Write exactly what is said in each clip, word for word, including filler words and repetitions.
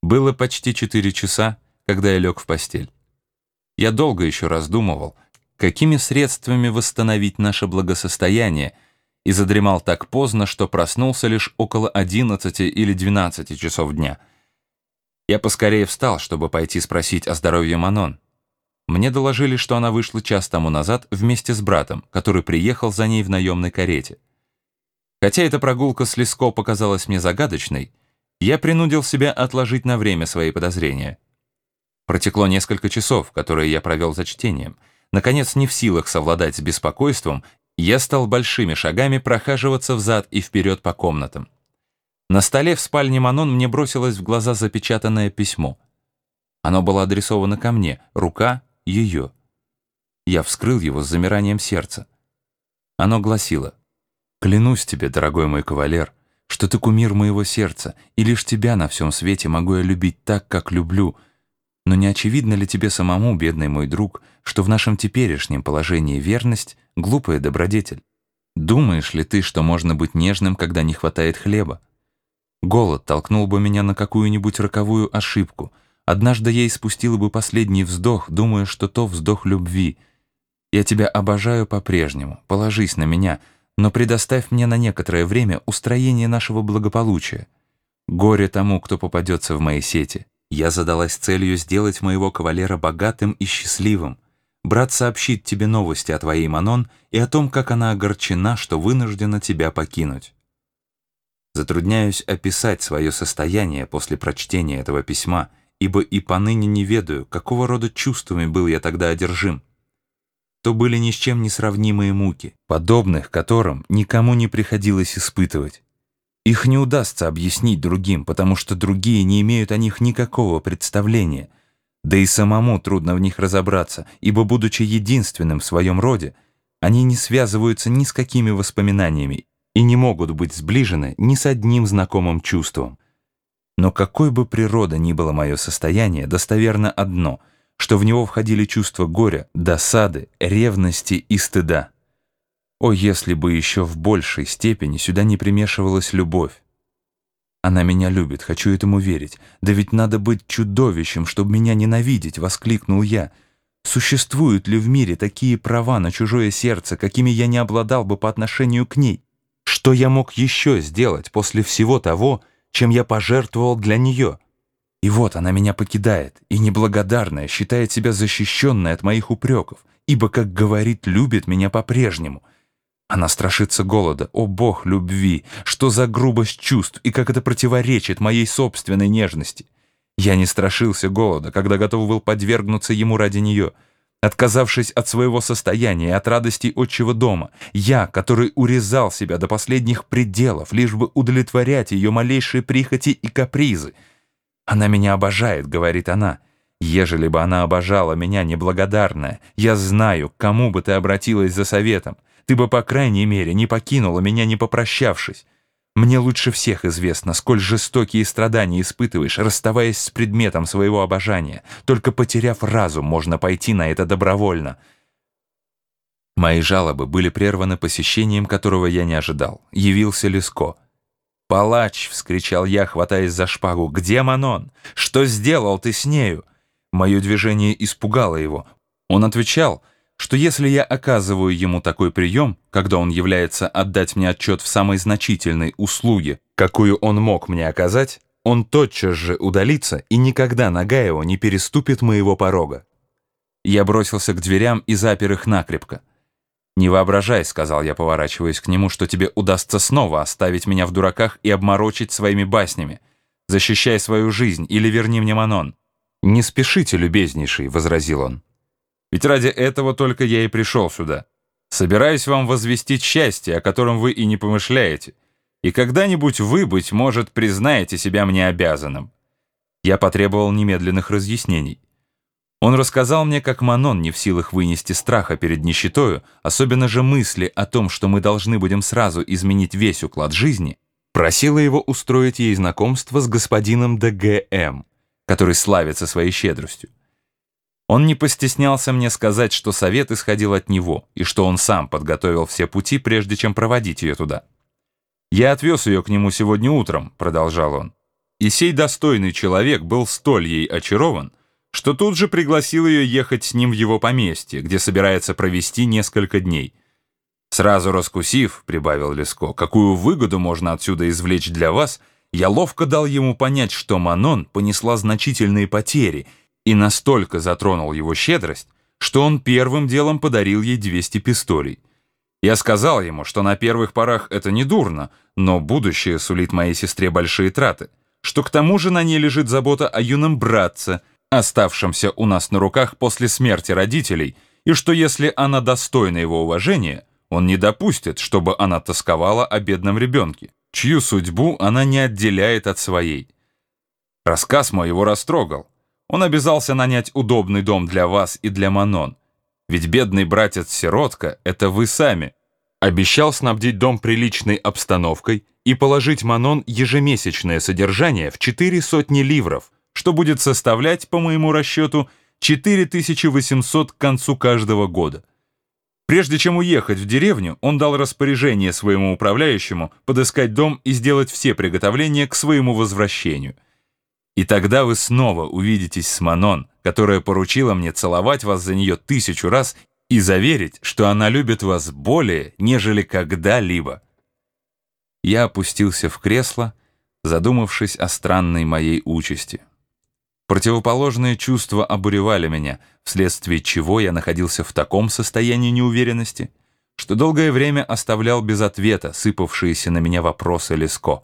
Было почти четыре часа, когда я лег в постель. Я долго еще раздумывал, какими средствами восстановить наше благосостояние, и задремал так поздно, что проснулся лишь около одиннадцати или двенадцати часов дня. Я поскорее встал, чтобы пойти спросить о здоровье Манон. Мне доложили, что она вышла час тому назад вместе с братом, который приехал за ней в наемной карете. Хотя эта прогулка с Леско показалась мне загадочной, я принудил себя отложить на время свои подозрения. Протекло несколько часов, которые я провел за чтением. Наконец, не в силах совладать с беспокойством, я стал большими шагами прохаживаться взад и вперед по комнатам. На столе в спальне Манон мне бросилось в глаза запечатанное письмо. Оно было адресовано ко мне, рука ее. Я вскрыл его с замиранием сердца. Оно гласило: «Клянусь тебе, дорогой мой кавалер, что ты кумир моего сердца, и лишь тебя на всем свете могу я любить так, как люблю. Но не очевидно ли тебе самому, бедный мой друг, что в нашем теперешнем положении верность — глупая добродетель? Думаешь ли ты, что можно быть нежным, когда не хватает хлеба? Голод толкнул бы меня на какую-нибудь роковую ошибку. Однажды я испустила бы последний вздох, думая, что то вздох любви. Я тебя обожаю по-прежнему, положись на меня, но предоставь мне на некоторое время устроение нашего благополучия. Горе тому, кто попадется в мои сети. Я задалась целью сделать моего кавалера богатым и счастливым. Брат сообщит тебе новости о твоей Манон и о том, как она огорчена, что вынуждена тебя покинуть». Затрудняюсь описать свое состояние после прочтения этого письма, ибо и поныне не ведаю, какого рода чувствами был я тогда одержим. То были ни с чем не сравнимые муки, подобных которым никому не приходилось испытывать. Их не удастся объяснить другим, потому что другие не имеют о них никакого представления. Да и самому трудно в них разобраться, ибо, будучи единственным в своем роде, они не связываются ни с какими воспоминаниями и не могут быть сближены ни с одним знакомым чувством. Но какой бы природа ни было мое состояние, достоверно одно, что в него входили чувства горя, досады, ревности и стыда. О, если бы еще в большей степени сюда не примешивалась любовь! Она меня любит, хочу этому верить. Да ведь надо быть чудовищем, чтобы меня ненавидеть, воскликнул я. Существуют ли в мире такие права на чужое сердце, какими я не обладал бы по отношению к ней? Что я мог еще сделать после всего того, чем я пожертвовал для нее? И вот она меня покидает, и неблагодарная считает себя защищенной от моих упреков, ибо, как говорит, любит меня по-прежнему. Она страшится голода. О, Бог любви! Что за грубость чувств, и как это противоречит моей собственной нежности! Я не страшился голода, когда готов был подвергнуться ему ради нее. Отказавшись от своего состояния и от радостей отчего дома, я, который урезал себя до последних пределов, лишь бы удовлетворять ее малейшие прихоти и капризы. «Она меня обожает», — говорит она. «Ежели бы она обожала меня, неблагодарная, я знаю, к кому бы ты обратилась за советом. Ты бы, по крайней мере, не покинула меня, не попрощавшись. Мне лучше всех известно, сколь жестокие страдания испытываешь, расставаясь с предметом своего обожания. Только потеряв разум, можно пойти на это добровольно». Мои жалобы были прерваны посещением, которого я не ожидал. Явился Леско. «Палач!» — вскричал я, хватаясь за шпагу. «Где Манон? Что сделал ты с нею?» Мое движение испугало его. Он отвечал, что если я оказываю ему такой прием, когда он является отдать мне отчет в самой значительной услуге, какую он мог мне оказать, он тотчас же удалится, и никогда нога его не переступит моего порога. Я бросился к дверям и запер их накрепко. «Не воображай», — сказал я, поворачиваясь к нему, «что тебе удастся снова оставить меня в дураках и обморочить своими баснями. Защищай свою жизнь или верни мне Манон». «Не спешите, любезнейший», — возразил он. «Ведь ради этого только я и пришел сюда. Собираюсь вам возвестить счастье, о котором вы и не помышляете. И когда-нибудь вы, быть может, признаете себя мне обязанным». Я потребовал немедленных разъяснений. Он рассказал мне, как Манон не в силах вынести страха перед нищетою, особенно же мысли о том, что мы должны будем сразу изменить весь уклад жизни, просила его устроить ей знакомство с господином де Г М, который славится своей щедростью. Он не постеснялся мне сказать, что совет исходил от него, и что он сам подготовил все пути, прежде чем проводить ее туда. «Я отвез ее к нему сегодня утром», — продолжал он. И сей достойный человек был столь ей очарован, что тут же пригласил ее ехать с ним в его поместье, где собирается провести несколько дней. «Сразу раскусив, — прибавил Леско, — какую выгоду можно отсюда извлечь для вас, я ловко дал ему понять, что Манон понесла значительные потери, и настолько затронул его щедрость, что он первым делом подарил ей двести пистолей. Я сказал ему, что на первых порах это не дурно, но будущее сулит моей сестре большие траты, что к тому же на ней лежит забота о юном братце, оставшемся у нас на руках после смерти родителей, и что если она достойна его уважения, он не допустит, чтобы она тосковала о бедном ребенке, чью судьбу она не отделяет от своей. Рассказ мой его растрогал. Он обязался нанять удобный дом для вас и для Манон. Ведь бедный братец-сиротка — это вы сами. Обещал снабдить дом приличной обстановкой и положить Манон ежемесячное содержание в четыре сотни ливров, что будет составлять, по моему расчету, четыре тысячи восемьсот к концу каждого года. Прежде чем уехать в деревню, он дал распоряжение своему управляющему подыскать дом и сделать все приготовления к своему возвращению. И тогда вы снова увидитесь с Манон, которая поручила мне целовать вас за нее тысячу раз и заверить, что она любит вас более, нежели когда-либо». Я опустился в кресло, задумавшись о странной моей участи. Противоположные чувства обуревали меня, вследствие чего я находился в таком состоянии неуверенности, что долгое время оставлял без ответа сыпавшиеся на меня вопросы Леско.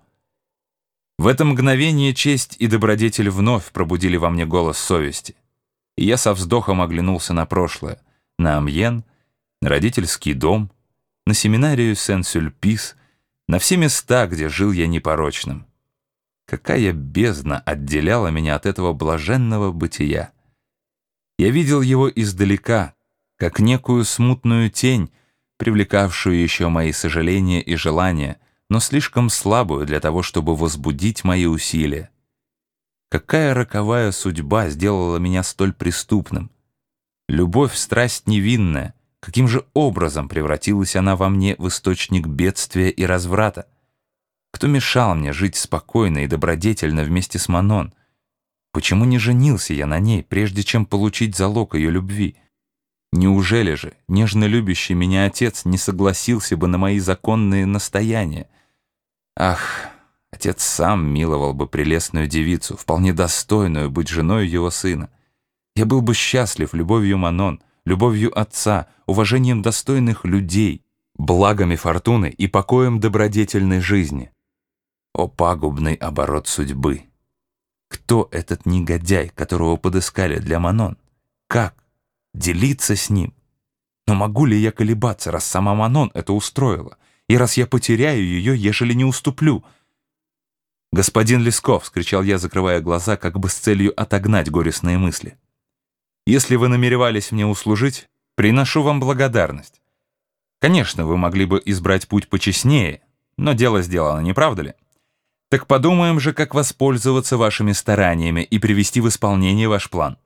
В это мгновение честь и добродетель вновь пробудили во мне голос совести, и я со вздохом оглянулся на прошлое, на Амьен, на родительский дом, на семинарию Сен-Сюльпис, на все места, где жил я непорочным. Какая бездна отделяла меня от этого блаженного бытия! Я видел его издалека, как некую смутную тень, привлекавшую еще мои сожаления и желания, но слишком слабую для того, чтобы возбудить мои усилия. Какая роковая судьба сделала меня столь преступным? Любовь — страсть невинная. Каким же образом превратилась она во мне в источник бедствия и разврата? Кто мешал мне жить спокойно и добродетельно вместе с Манон? Почему не женился я на ней, прежде чем получить залог ее любви? Неужели же нежно любящий меня отец не согласился бы на мои законные настояния? Ах, отец сам миловал бы прелестную девицу, вполне достойную быть женой его сына. Я был бы счастлив любовью Манон, любовью отца, уважением достойных людей, благами фортуны и покоем добродетельной жизни. О пагубный оборот судьбы! Кто этот негодяй, которого подыскали для Манон? Как? Делиться с ним? Но могу ли я колебаться, раз сама Манон это устроила, и раз я потеряю ее, ежели не уступлю? «Господин Леско!» — вскричал я, закрывая глаза, как бы с целью отогнать горестные мысли. «Если вы намеревались мне услужить, приношу вам благодарность. Конечно, вы могли бы избрать путь почестнее, но дело сделано, не правда ли? Так подумаем же, как воспользоваться вашими стараниями и привести в исполнение ваш план».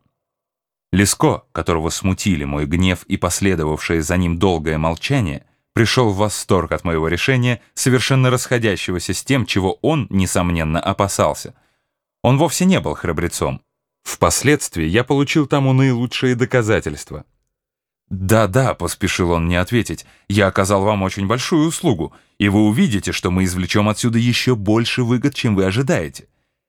Леско, которого смутили мой гнев и последовавшее за ним долгое молчание, пришел в восторг от моего решения, совершенно расходящегося с тем, чего он, несомненно, опасался. Он вовсе не был храбрецом. Впоследствии я получил тому наилучшие доказательства. «Да-да», — поспешил он мне ответить, — «я оказал вам очень большую услугу, и вы увидите, что мы извлечем отсюда еще больше выгод, чем вы ожидаете».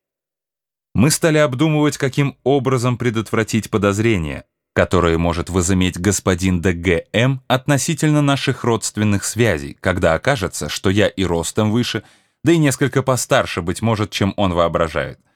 Мы стали обдумывать, каким образом предотвратить подозрения, которые может возыметь господин де Г М относительно наших родственных связей, когда окажется, что я и ростом выше, да и несколько постарше, быть может, чем он воображает.